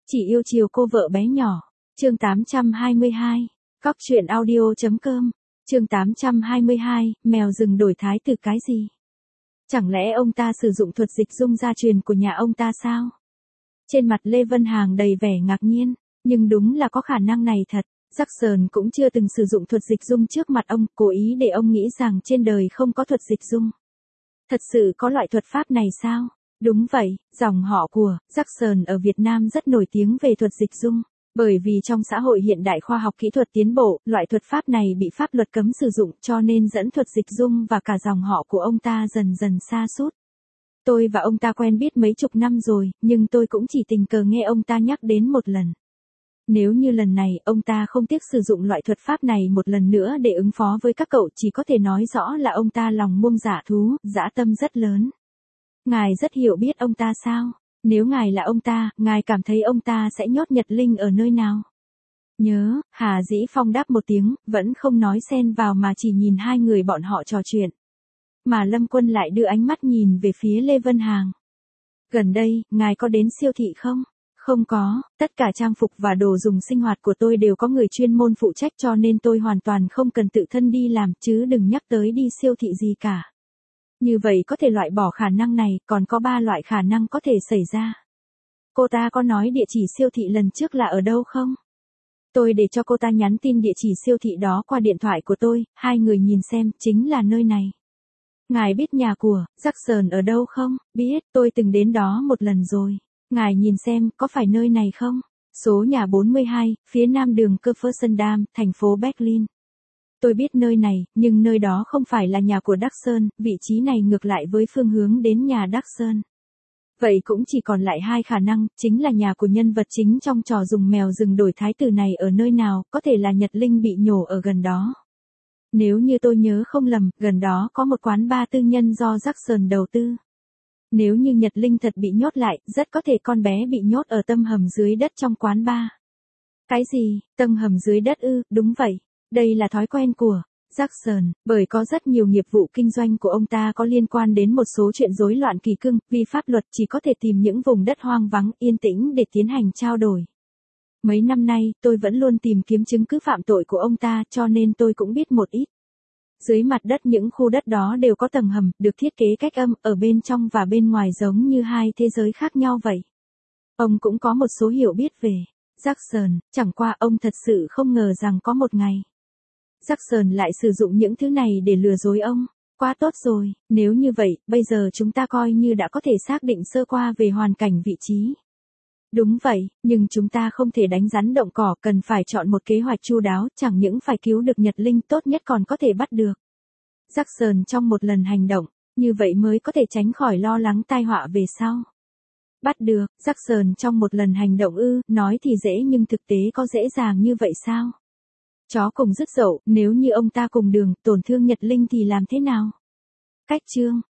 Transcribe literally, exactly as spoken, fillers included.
Chỉ yêu chiều cô vợ bé nhỏ. Chương tám trăm hai mươi hai. Cóc truyện audio.com. Chương tám trăm hai mươi hai, mèo rừng đổi thái từ cái gì? Chẳng lẽ ông ta sử dụng thuật dịch dung gia truyền của nhà ông ta sao? Trên mặt Lê Vân Hàng đầy vẻ ngạc nhiên, nhưng đúng là có khả năng này thật. Jackson cũng chưa từng sử dụng thuật dịch dung trước mặt ông, cố ý để ông nghĩ rằng trên đời không có thuật dịch dung. Thật sự có loại thuật pháp này sao? Đúng vậy, dòng họ của Jackson ở Việt Nam rất nổi tiếng về thuật dịch dung. Bởi vì trong xã hội hiện đại khoa học kỹ thuật tiến bộ, loại thuật pháp này bị pháp luật cấm sử dụng cho nên dẫn thuật dịch dung và cả dòng họ của ông ta dần dần sa sút. Tôi và ông ta quen biết mấy chục năm rồi, nhưng tôi cũng chỉ tình cờ nghe ông ta nhắc đến một lần. Nếu như lần này ông ta không tiếc sử dụng loại thuật pháp này một lần nữa để ứng phó với các cậu, chỉ có thể nói rõ là ông ta lòng muông dạ thú, dã tâm rất lớn. Ngài rất hiểu biết ông ta sao? Nếu ngài là ông ta, ngài cảm thấy ông ta sẽ nhốt Nhật Linh ở nơi nào? Nhớ, Hà Dĩ Phong đáp một tiếng, vẫn không nói xen vào mà chỉ nhìn hai người bọn họ trò chuyện. Mà Lâm Quân lại đưa ánh mắt nhìn về phía Lê Vân Hàng. Gần đây, ngài có đến siêu thị không? Không có, tất cả trang phục và đồ dùng sinh hoạt của tôi đều có người chuyên môn phụ trách cho nên tôi hoàn toàn không cần tự thân đi làm, chứ đừng nhắc tới đi siêu thị gì cả. Như vậy có thể loại bỏ khả năng này, còn có ba loại khả năng có thể xảy ra. Cô ta có nói địa chỉ siêu thị lần trước là ở đâu không? Tôi để cho cô ta nhắn tin địa chỉ siêu thị đó qua điện thoại của tôi, hai người nhìn xem, chính là nơi này. Ngài biết nhà của Jackson ở đâu không? Biết, tôi từng đến đó một lần rồi. Ngài nhìn xem, có phải nơi này không? Số nhà bốn mươi hai, phía nam đường Kurfürstendamm, thành phố Berlin. Tôi biết nơi này, nhưng nơi đó không phải là nhà của Jackson, vị trí này ngược lại với phương hướng đến nhà Jackson. Vậy cũng chỉ còn lại hai khả năng, chính là nhà của nhân vật chính trong trò dùng mèo rừng đổi thái tử này ở nơi nào, có thể là Nhật Linh bị nhổ ở gần đó. Nếu như tôi nhớ không lầm, gần đó có một quán bar tư nhân do Jackson đầu tư. Nếu như Nhật Linh thật bị nhốt lại, rất có thể con bé bị nhốt ở tâm hầm dưới đất trong quán bar. Cái gì, tâm hầm dưới đất ư? Đúng vậy. Đây là thói quen của Jackson, bởi có rất nhiều nghiệp vụ kinh doanh của ông ta có liên quan đến một số chuyện rối loạn kỳ cương, vi pháp luật, chỉ có thể tìm những vùng đất hoang vắng, yên tĩnh để tiến hành trao đổi. Mấy năm nay, tôi vẫn luôn tìm kiếm chứng cứ phạm tội của ông ta, cho nên tôi cũng biết một ít. Dưới mặt đất những khu đất đó đều có tầng hầm, được thiết kế cách âm, ở bên trong và bên ngoài giống như hai thế giới khác nhau vậy. Ông cũng có một số hiểu biết về Jackson, chẳng qua ông thật sự không ngờ rằng có một ngày Jackson lại sử dụng những thứ này để lừa dối ông. Quá tốt rồi, nếu như vậy, bây giờ chúng ta coi như đã có thể xác định sơ qua về hoàn cảnh vị trí. Đúng vậy, nhưng chúng ta không thể đánh rắn động cỏ, cần phải chọn một kế hoạch chu đáo, chẳng những phải cứu được Nhật Linh, tốt nhất còn có thể bắt được Jackson trong một lần hành động, như vậy mới có thể tránh khỏi lo lắng tai họa về sau. Bắt được Jackson trong một lần hành động ư? Nói thì dễ nhưng thực tế có dễ dàng như vậy sao? Chó cùng dứt dậu, nếu như ông ta cùng đường, tổn thương Nhật Linh thì làm thế nào? Cách chương